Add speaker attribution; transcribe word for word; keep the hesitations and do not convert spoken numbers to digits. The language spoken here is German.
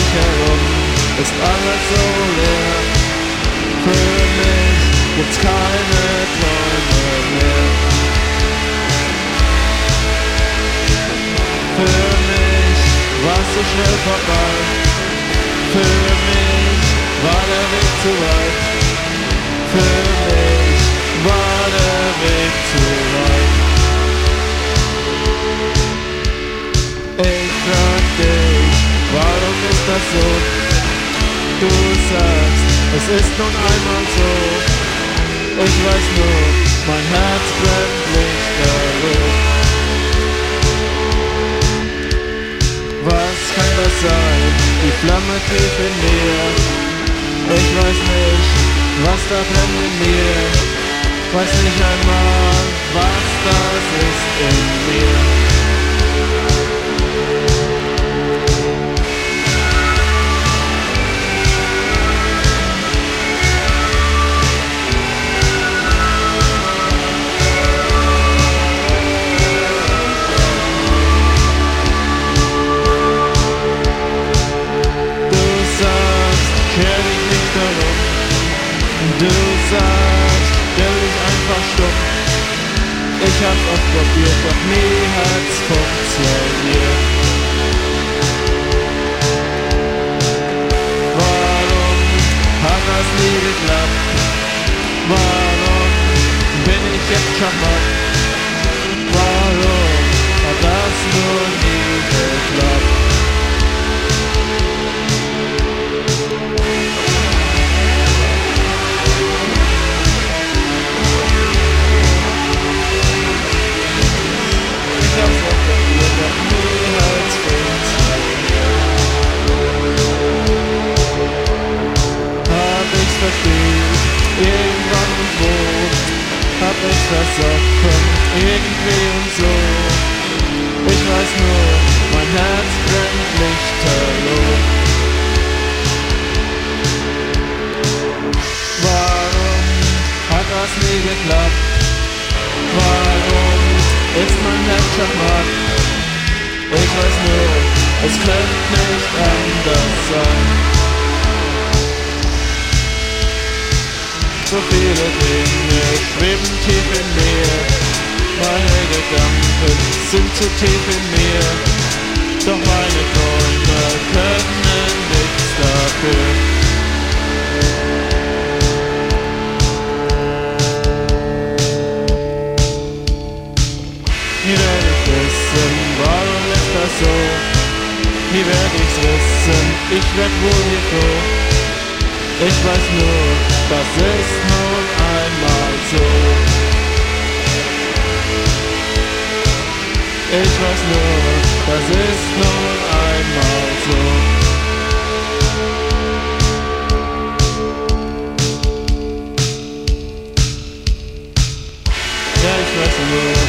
Speaker 1: herum ist alles so leer. Für mich gibt's keine Träume mehr. Für mich war's so schnell vorbei. Für mich war der Weg zu weit. Für mich war der Weg zu weit. Ich frag dich, warum ist das so? Du sagst, es ist nun einmal so. Ich weiß nur, mein Herz brennt lichterloh. Was kann das sein? Die Flamme tief in mir. Ich weiß nicht, was da brennt in mir. Weiß nicht einmal, was das ist in mir. Du sagst, stell dich einfach stumm. Ich hab's oft probiert, doch nie hat's funktioniert. Warum hat das nie geklappt? Warum bin ich jetzt schachmatt? Warum hat das nur nie geklappt? Irgendwann und wo hab ich's versoffen, irgendwie und so. Ich weiß nur, mein Herz brennt lichterloh. Warum hat das nie geklappt? Warum ist mein Herz schachmatt? Ich weiß nur, es könnte nicht anders sein. So viele Dinge schweben tief in mir. Meine Gedanken sind zu tief in mir. Doch meine Träume können nichts dafür. Nie werde ich wissen, warum ist das so? Nie werde ich's wissen, ich werd wohl hier froh. Ich weiß nur, das ist nun einmal so. Ich weiß nur, das ist nun einmal so. Ja, ich weiß nur.